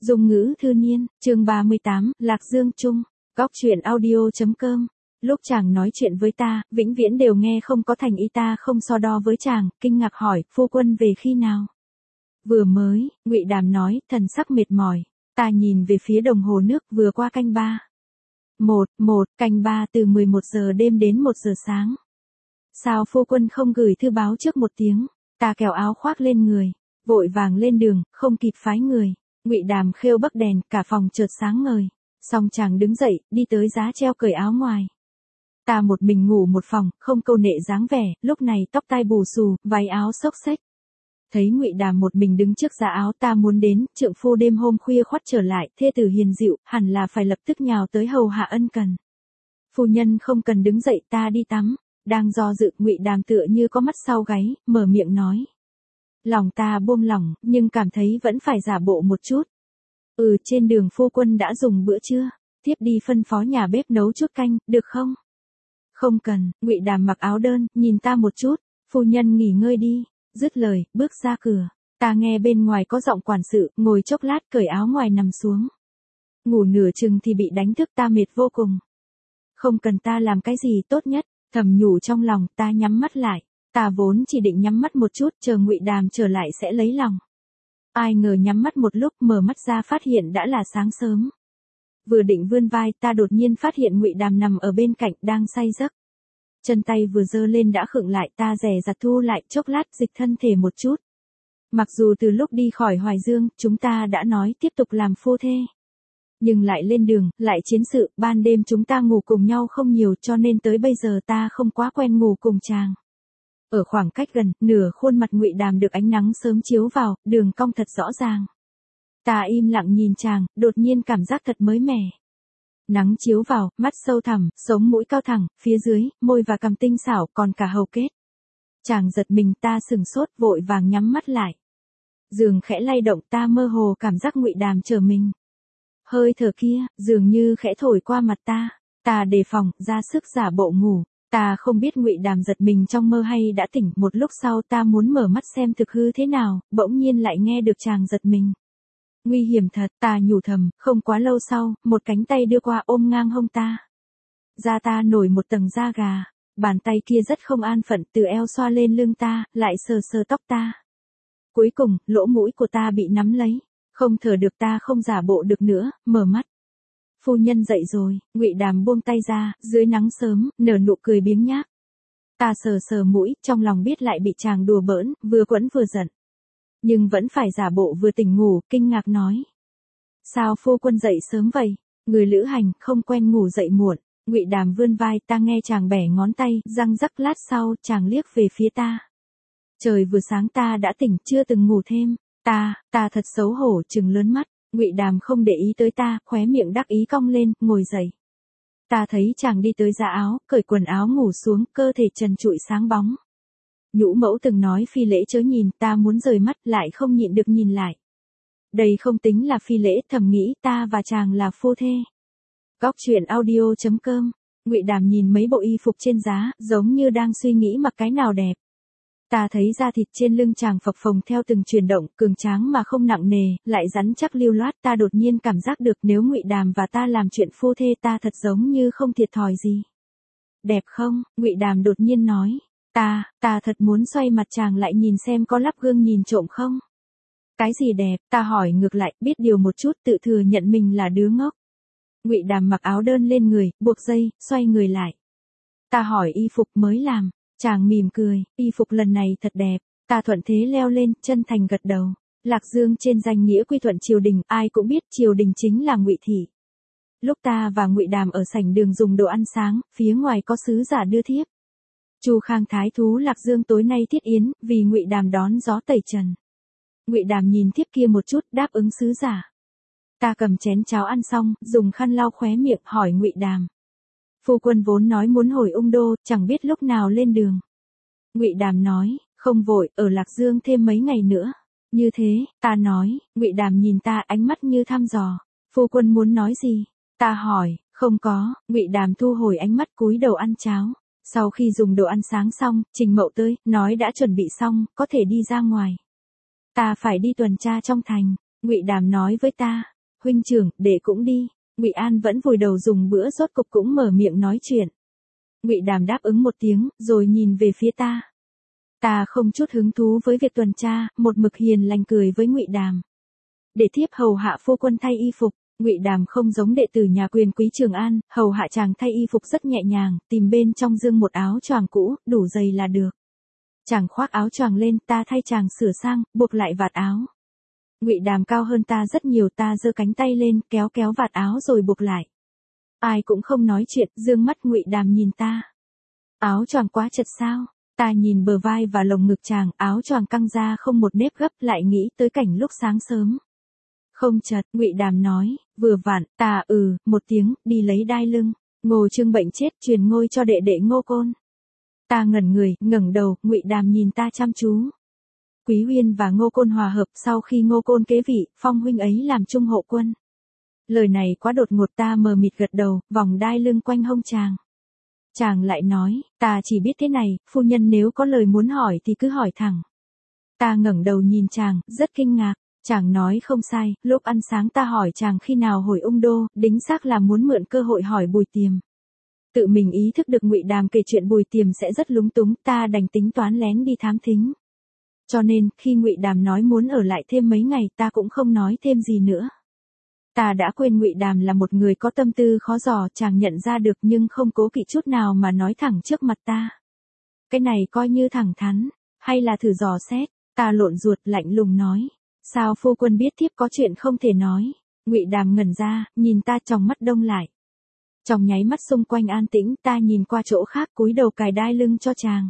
Dung ngữ thư niên, chương 38, Lạc Dương Trung, góc chuyện audio.com. Lúc chàng nói chuyện với ta, vĩnh viễn đều nghe không có thành ý, ta không so đo với chàng, kinh ngạc hỏi, phu quân về khi nào? Vừa mới, Ngụy Đàm nói, thần sắc mệt mỏi. Ta nhìn về phía đồng hồ nước, vừa qua canh ba. Canh ba từ 11 giờ đêm đến 1 giờ sáng. Sao phu quân không gửi thư báo trước một tiếng? Ta kéo áo khoác lên người, vội vàng lên đường, không kịp phái người. Ngụy Đàm khêu bắc đèn, cả phòng chợt sáng ngời. Xong chàng đứng dậy, đi tới giá treo cởi áo ngoài. Ta một mình ngủ một phòng, không câu nệ dáng vẻ, lúc này tóc tai bù xù, váy áo xốc xếch. Thấy Ngụy Đàm một mình đứng trước giá áo, ta muốn đến, trượng phu đêm hôm khuya khoắt trở lại, thê tử hiền dịu, hẳn là phải lập tức nhào tới hầu hạ ân cần. Phu nhân không cần đứng dậy, ta đi tắm. Đang do dự, Ngụy Đàm tựa như có mắt sau gáy, mở miệng nói. Lòng ta buông lỏng, nhưng cảm thấy vẫn phải giả bộ một chút. Trên đường phu quân đã dùng bữa trưa, thiếp đi phân phó nhà bếp nấu chút canh, được không? Không cần. Ngụy Đàm mặc áo đơn, nhìn ta một chút, phu nhân nghỉ ngơi đi. Dứt lời, bước ra cửa. Ta nghe bên ngoài có giọng quản sự, ngồi chốc lát cởi áo ngoài nằm xuống. Ngủ nửa chừng thì bị đánh thức, ta mệt vô cùng. Không cần ta làm cái gì tốt nhất, thầm nhủ trong lòng, ta nhắm mắt lại. Ta vốn chỉ định nhắm mắt một chút, chờ Ngụy Đàm trở lại sẽ lấy lòng. Ai ngờ nhắm mắt một lúc, mở mắt ra phát hiện đã là sáng sớm. Vừa định vươn vai, ta đột nhiên phát hiện Ngụy Đàm nằm ở bên cạnh, đang say giấc. Chân tay vừa giơ lên đã khựng lại, ta dè dặt thu lại, chốc lát dịch thân thể một chút. Mặc dù từ lúc đi khỏi Hoài Dương, chúng ta đã nói tiếp tục làm phu thê. Nhưng lại lên đường, lại chiến sự, ban đêm chúng ta ngủ cùng nhau không nhiều, cho nên tới bây giờ ta không quá quen ngủ cùng chàng. Ở khoảng cách gần, nửa khuôn mặt Ngụy Đàm được ánh nắng sớm chiếu vào, đường cong thật rõ ràng. Ta im lặng nhìn chàng, đột nhiên cảm giác thật mới mẻ. Nắng chiếu vào, mắt sâu thẳm, sống mũi cao thẳng, phía dưới, môi và cằm tinh xảo, còn cả hầu kết. Chàng giật mình, ta sừng sốt, vội vàng nhắm mắt lại. Giường khẽ lay động, ta mơ hồ cảm giác Ngụy Đàm trở mình. Hơi thở kia, dường như khẽ thổi qua mặt ta. Ta đề phòng, ra sức giả bộ ngủ. Ta không biết Ngụy Đàm giật mình trong mơ hay đã tỉnh. Một lúc sau ta muốn mở mắt xem thực hư thế nào, bỗng nhiên lại nghe được chàng giật mình. Nguy hiểm thật, ta nhủ thầm. Không quá lâu sau, một cánh tay đưa qua ôm ngang hông ta. Da ta nổi một tầng da gà. Bàn tay kia rất không an phận, từ eo xoa lên lưng ta, lại sờ sờ tóc ta. Cuối cùng, lỗ mũi của ta bị nắm lấy. Không thở được, ta không giả bộ được nữa, mở mắt. Phu nhân dậy rồi. Ngụy Đàm buông tay ra, dưới nắng sớm, nở nụ cười biếng nhác. Ta sờ sờ mũi, trong lòng biết lại bị chàng đùa bỡn, vừa quẫn vừa giận. Nhưng vẫn phải giả bộ vừa tỉnh ngủ, kinh ngạc nói. Sao phu quân dậy sớm vậy? Người lữ hành, không quen ngủ dậy muộn. Ngụy Đàm vươn vai, ta nghe chàng bẻ ngón tay, răng rắc, lát sau, chàng liếc về phía ta. Trời vừa sáng ta đã tỉnh, chưa từng ngủ thêm. Ta thật xấu hổ, trừng lớn mắt. Ngụy Đàm không để ý tới ta, khóe miệng đắc ý cong lên, ngồi dậy. Ta thấy chàng đi tới giá áo, cởi quần áo ngủ xuống, cơ thể trần trụi sáng bóng. Nhũ mẫu từng nói phi lễ chớ nhìn, ta muốn rời mắt, lại không nhịn được nhìn lại. Đây không tính là phi lễ, thầm nghĩ, ta và chàng là phu thê. Góc chuyện audio.com. Ngụy Đàm nhìn mấy bộ y phục trên giá, giống như đang suy nghĩ mặc cái nào đẹp. Ta thấy da thịt trên lưng chàng phập phồng theo từng chuyển động, cường tráng mà không nặng nề, lại rắn chắc lưu loát. Ta đột nhiên cảm giác được nếu Ngụy Đàm và ta làm chuyện phu thê, ta thật giống như không thiệt thòi gì. Đẹp không? Ngụy Đàm đột nhiên nói. Ta thật muốn xoay mặt chàng lại nhìn xem có lắp gương nhìn trộm không? Cái gì đẹp? Ta hỏi ngược lại, biết điều một chút, tự thừa nhận mình là đứa ngốc. Ngụy Đàm mặc áo đơn lên người, buộc dây, xoay người lại. Ta hỏi y phục mới làm. Chàng mỉm cười, y phục lần này thật đẹp. Ta thuận thế leo lên, chân thành gật đầu. Lạc Dương trên danh nghĩa quy thuận triều đình, ai cũng biết triều đình chính là Ngụy thị. Lúc ta và Ngụy Đàm ở sảnh đường dùng đồ ăn sáng, phía ngoài có sứ giả đưa thiếp. Chu Khang thái thú Lạc Dương tối nay thiết yến, vì Ngụy Đàm đón gió tẩy trần. Ngụy Đàm nhìn thiếp kia một chút, đáp ứng sứ giả. Ta cầm chén cháo ăn xong, dùng khăn lau khóe miệng, hỏi Ngụy Đàm. Phu quân vốn nói muốn hồi Ung Đô, chẳng biết lúc nào lên đường. Ngụy Đàm nói, không vội, ở Lạc Dương thêm mấy ngày nữa. Như thế, ta nói. Ngụy Đàm nhìn ta, ánh mắt như thăm dò. Phu quân muốn nói gì? Ta hỏi, không có. Ngụy Đàm thu hồi ánh mắt, cúi đầu ăn cháo. Sau khi dùng đồ ăn sáng xong, Trình Mậu tới, nói đã chuẩn bị xong, có thể đi ra ngoài. Ta phải đi tuần tra trong thành. Ngụy Đàm nói với ta, huynh trưởng, đệ cũng đi. Ngụy An vẫn vùi đầu dùng bữa rốt cục cũng mở miệng nói chuyện. Ngụy Đàm đáp ứng một tiếng, rồi nhìn về phía ta. Ta không chút hứng thú với việc tuần tra, một mực hiền lành cười với Ngụy Đàm. Để thiếp hầu hạ phu quân thay y phục. Ngụy Đàm không giống đệ tử nhà quyền quý Trường An, hầu hạ chàng thay y phục rất nhẹ nhàng, tìm bên trong dương một áo choàng cũ, đủ dày là được. Chàng khoác áo choàng lên, ta thay chàng sửa sang, buộc lại vạt áo. Ngụy Đàm cao hơn ta rất nhiều, ta giơ cánh tay lên, kéo kéo vạt áo rồi buộc lại. Ai cũng không nói chuyện, dương mắt Ngụy Đàm nhìn ta. Áo choàng quá chật sao? Ta nhìn bờ vai và lồng ngực chàng, áo choàng căng ra không một nếp gấp, lại nghĩ tới cảnh lúc sáng sớm. Không chật, Ngụy Đàm nói, vừa vặn, ta một tiếng, đi lấy đai lưng. Ngô Trương bệnh chết, truyền ngôi cho đệ đệ Ngô Côn. Ta ngẩn người, ngẩng đầu, Ngụy Đàm nhìn ta chăm chú. Quý Uyên và Ngô Côn hòa hợp, sau khi Ngô Côn kế vị, phong huynh ấy làm trung hộ quân. Lời này quá đột ngột, ta mờ mịt gật đầu, vòng đai lưng quanh hông chàng. Chàng lại nói, ta chỉ biết thế này, phu nhân nếu có lời muốn hỏi thì cứ hỏi thẳng. Ta ngẩng đầu nhìn chàng, rất kinh ngạc. Chàng nói không sai, lúc ăn sáng ta hỏi chàng khi nào hồi Ung Đô, đính xác là muốn mượn cơ hội hỏi Bùi Tiềm. Tự mình ý thức được Ngụy Đàm kể chuyện Bùi Tiềm sẽ rất lúng túng, ta đành tính toán lén đi thám thính. Cho nên, khi Ngụy Đàm nói muốn ở lại thêm mấy ngày, ta cũng không nói thêm gì nữa. Ta đã quên Ngụy Đàm là một người có tâm tư khó dò, chàng nhận ra được nhưng không cố kỵ chút nào mà nói thẳng trước mặt ta. Cái này coi như thẳng thắn, hay là thử dò xét, ta lộn ruột lạnh lùng nói. Sao phu quân biết thiếp có chuyện không thể nói? Ngụy Đàm ngẩn ra, nhìn ta tròng mắt đông lại. Trong nháy mắt xung quanh an tĩnh, ta nhìn qua chỗ khác cúi đầu cài đai lưng cho chàng.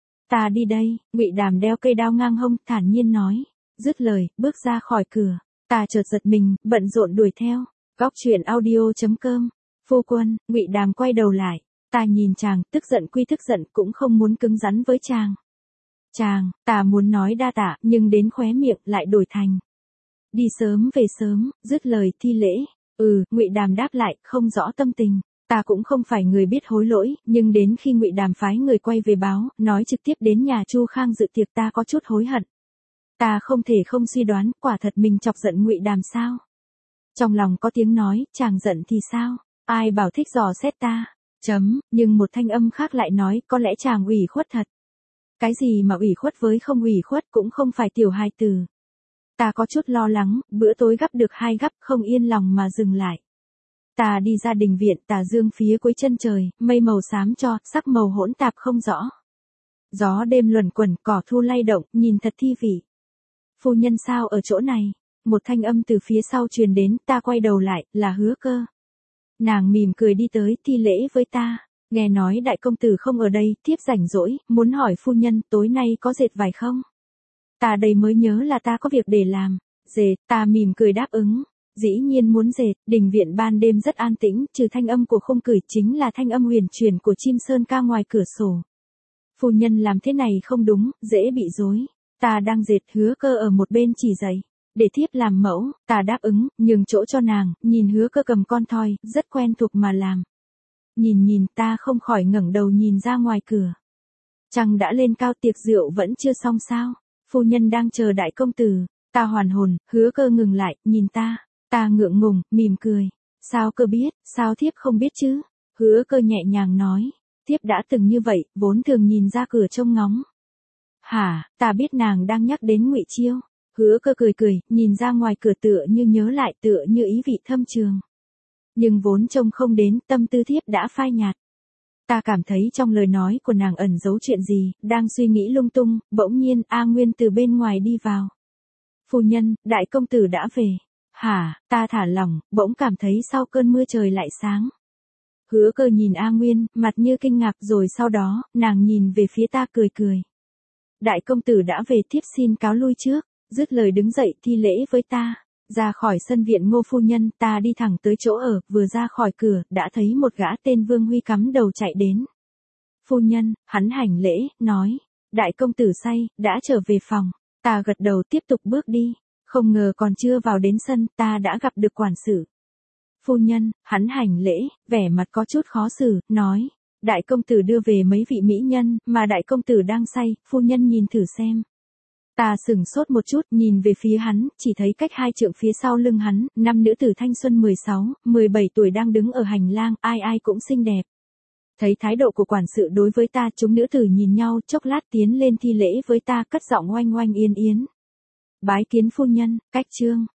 Ta đi đây, Ngụy Đàm đeo cây đao ngang hông, thản nhiên nói. Dứt lời, bước ra khỏi cửa. Ta chợt giật mình, bận rộn đuổi theo. Góc truyện audio.com. Phu quân, Ngụy Đàm quay đầu lại. Ta nhìn chàng, tức giận quy tức giận, cũng không muốn cứng rắn với chàng. Chàng, ta muốn nói đa tạ, nhưng đến khóe miệng lại đổi thành. Đi sớm về sớm, dứt lời thi lễ. Ngụy Đàm đáp lại, không rõ tâm tình. Ta cũng không phải người biết hối lỗi, nhưng đến khi Ngụy Đàm phái người quay về báo, nói trực tiếp đến nhà Chu Khang dự tiệc, ta có chút hối hận. Ta không thể không suy đoán, quả thật mình chọc giận Ngụy Đàm sao? Trong lòng có tiếng nói, chàng giận thì sao? Ai bảo thích dò xét ta? Nhưng một thanh âm khác lại nói, có lẽ chàng ủy khuất thật. Cái gì mà ủy khuất với không ủy khuất cũng không phải tiểu hài tử. Ta có chút lo lắng, bữa tối gắp được 2 gắp, không yên lòng mà dừng lại. Ta đi ra đình viện, tà dương phía cuối chân trời, mây màu xám cho, sắc màu hỗn tạp không rõ. Gió đêm luẩn quẩn, cỏ thu lay động, nhìn thật thi vị. Phu nhân sao ở chỗ này? Một thanh âm từ phía sau truyền đến, ta quay đầu lại, là Hứa Cơ. Nàng mỉm cười đi tới, thi lễ với ta. Nghe nói đại công tử không ở đây, thiếp rảnh rỗi, muốn hỏi phu nhân, tối nay có dệt vải không? Ta đây mới nhớ là ta có việc để làm. Dệt, ta mỉm cười đáp ứng. Dĩ nhiên muốn dệt, đình viện ban đêm rất an tĩnh, trừ thanh âm của khung cửi chính là thanh âm huyền chuyển của chim sơn ca ngoài cửa sổ. Phu nhân làm thế này không đúng, dễ bị rối. Ta đang dệt, Hứa Cơ ở một bên chỉ dạy. Để thiếp làm mẫu, ta đáp ứng, nhường chỗ cho nàng, nhìn Hứa Cơ cầm con thoi, rất quen thuộc mà làm. Nhìn ta không khỏi ngẩng đầu nhìn ra ngoài cửa. Trăng đã lên cao, tiệc rượu vẫn chưa xong sao? Phu nhân đang chờ đại công tử. Ta hoàn hồn, Hứa Cơ ngừng lại, nhìn ta. Ta ngượng ngùng, mỉm cười. Sao cơ biết, sao thiếp không biết chứ? Hứa Cơ nhẹ nhàng nói. Thiếp đã từng như vậy, vốn thường nhìn ra cửa trông ngóng. Hả, ta biết nàng đang nhắc đến Ngụy Chiêu. Hứa Cơ cười, nhìn ra ngoài cửa tựa như nhớ lại, tựa như ý vị thâm trường. Nhưng vốn trông không đến, tâm tư thiếp đã phai nhạt. Ta cảm thấy trong lời nói của nàng ẩn giấu chuyện gì, đang suy nghĩ lung tung, bỗng nhiên A Nguyên từ bên ngoài đi vào. Phu nhân, đại công tử đã về. Hả, ta thả lỏng, bỗng cảm thấy sau cơn mưa trời lại sáng. Hứa Cơ nhìn A Nguyên, mặt như kinh ngạc, rồi sau đó, nàng nhìn về phía ta cười. Đại công tử đã về, thiếp xin cáo lui trước. Dứt lời đứng dậy thi lễ với ta. Ra khỏi sân viện Ngô phu nhân, ta đi thẳng tới chỗ ở, vừa ra khỏi cửa, đã thấy một gã tên Vương Huy cắm đầu chạy đến. Phu nhân, hắn hành lễ, nói. Đại công tử say, đã trở về phòng. Ta gật đầu tiếp tục bước đi. Không ngờ còn chưa vào đến sân, ta đã gặp được quản sự. Phu nhân, hắn hành lễ, vẻ mặt có chút khó xử, nói. Đại công tử đưa về mấy vị mỹ nhân, mà đại công tử đang say, phu nhân nhìn thử xem. Ta sửng sốt một chút, nhìn về phía hắn, chỉ thấy cách 2 trượng phía sau lưng hắn, 5 nữ tử thanh xuân 16, 17 tuổi đang đứng ở hành lang, ai ai cũng xinh đẹp. Thấy thái độ của quản sự đối với ta, chúng nữ tử nhìn nhau, chốc lát tiến lên thi lễ với ta, cất giọng oanh oanh yên yến. Bái kiến phu nhân, cách trương.